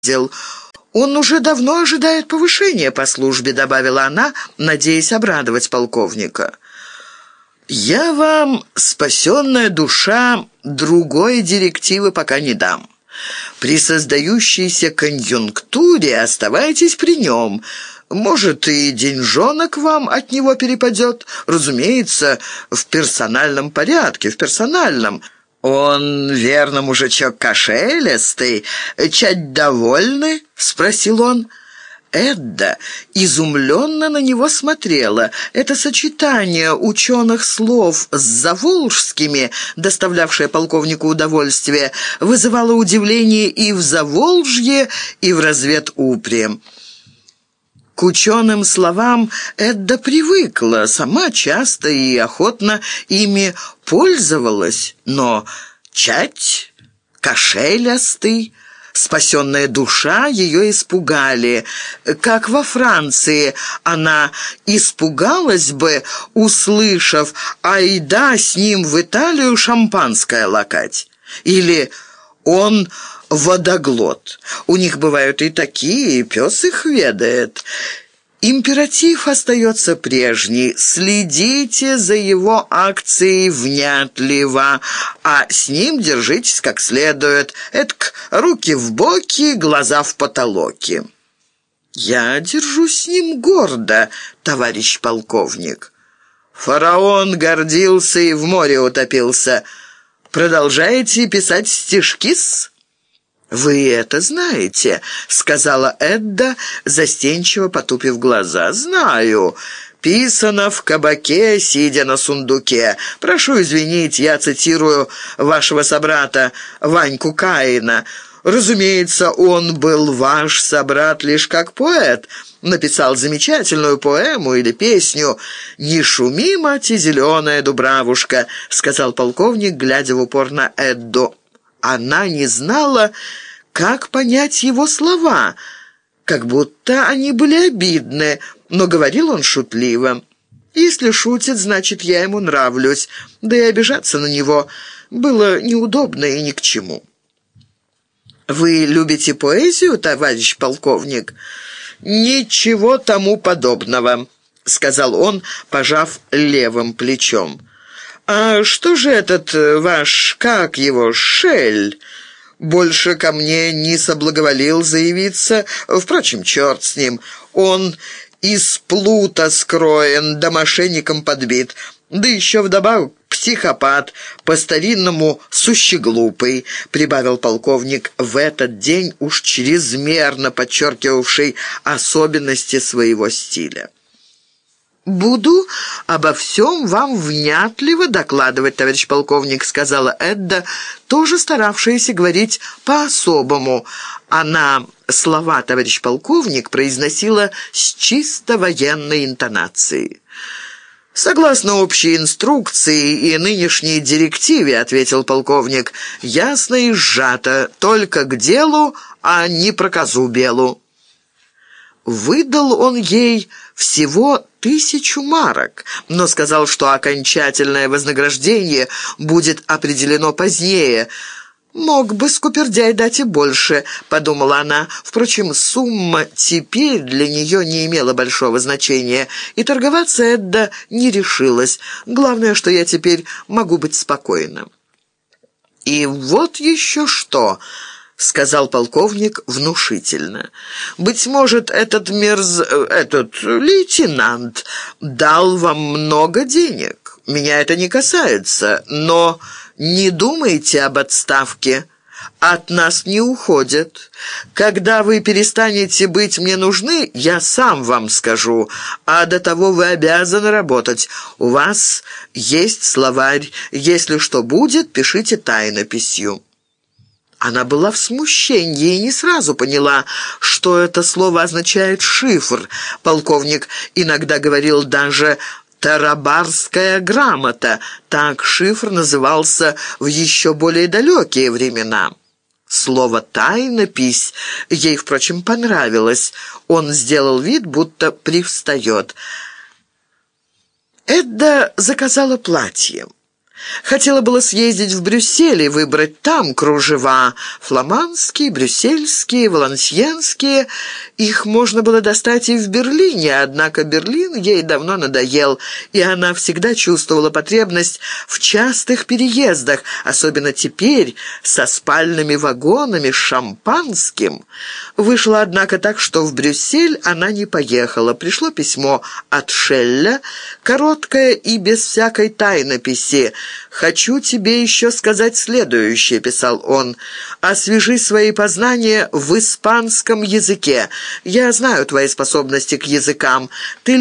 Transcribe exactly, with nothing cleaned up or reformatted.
дел. Он уже давно ожидает повышения по службе», — добавила она, надеясь обрадовать полковника. «Я вам, спасенная душа, другой директивы пока не дам. При создающейся конъюнктуре оставайтесь при нем. Может, и деньжонок вам от него перепадет. Разумеется, в персональном порядке, в персональном. Он, верно, мужичок кошелистый. Чать довольны?» — спросил он. Эдда изумленно на него смотрела. Это сочетание ученых слов с заволжскими, доставлявшее полковнику удовольствие, вызывало удивление и в Заволжье, и в разведупре. К ученым словам Эдда привыкла, сама часто и охотно ими пользовалась, но чать, кошелястый, спасенная душа ее испугали. Как во Франции она испугалась бы, услышав «Айда с ним в Италию шампанское лакать» или «Он водоглот». У них бывают и такие, и пес их ведает. Императив остается прежний. Следите за его акцией внятливо, а с ним держитесь как следует. Этак руки в боки, глаза в потолоки. «Я держусь с ним гордо, товарищ полковник». Фараон гордился и в море утопился. Продолжаете писать стишки-с? «Вы это знаете», — сказала Эдда, застенчиво потупив глаза. «Знаю. Писано в кабаке, сидя на сундуке. Прошу извинить, я цитирую вашего собрата Ваньку Каина. Разумеется, он был ваш собрат лишь как поэт. Написал замечательную поэму или песню. «Не шуми, мать, и зеленая дубравушка», — сказал полковник, глядя в упор на Эдду. Она не знала, как понять его слова, как будто они были обидны, но говорил он шутливо. «Если шутит, значит, я ему нравлюсь, да и обижаться на него было неудобно и ни к чему». «Вы любите поэзию, товарищ полковник?» «Ничего тому подобного», — сказал он, пожав левым плечом. «А что же этот ваш, как его, Шель? Больше ко мне не соблаговолил заявиться. Впрочем, черт с ним. Он из плута скроен, да мошенником подбит. Да еще вдобавок психопат, по-старинному сущеглупый», — прибавил полковник в этот день, уж чрезмерно подчеркивавший особенности своего стиля. «Буду обо всем вам внятливо докладывать, товарищ полковник», — сказала Эдда, тоже старавшаяся говорить по-особому. Она слова «товарищ полковник» произносила с чисто военной интонацией. «Согласно общей инструкции и нынешней директиве», — ответил полковник, — «ясно и сжато, только к делу, а не про козу белу». Выдал он ей всего тысячу марок, но сказал, что окончательное вознаграждение будет определено позднее. «Мог бы скупердяй дать и больше», — подумала она. Впрочем, сумма теперь для нее не имела большого значения, и торговаться Эдда не решилась. Главное, что я теперь могу быть спокойна. «И вот еще что», — сказал полковник внушительно. «Быть может, этот мерз... этот лейтенант дал вам много денег. Меня это не касается, но не думайте об отставке. От нас не уходят. Когда вы перестанете быть мне нужны, я сам вам скажу, а до того вы обязаны работать. У вас есть словарь. Если что будет, пишите тайнописью». Она была в смущении и не сразу поняла, что это слово означает «шифр». Полковник иногда говорил даже «тарабарская грамота». Так шифр назывался в еще более далекие времена. Слово «тайнопись» ей, впрочем, понравилось. Он сделал вид, будто привстает. Эдда заказала платье. Хотела было съездить в Брюссель и выбрать там кружева. Фламандские, брюссельские, валансьенские. Их можно было достать и в Берлине, однако Берлин ей давно надоел, и она всегда чувствовала потребность в частых переездах, особенно теперь со спальными вагонами, с шампанским. Вышло, однако, так, что в Брюссель она не поехала. Пришло письмо от Шелля, короткое и без всякой тайнописи. «Хочу тебе еще сказать следующее», — писал он. «Освежи свои познания в испанском языке. Я знаю твои способности к языкам. Ты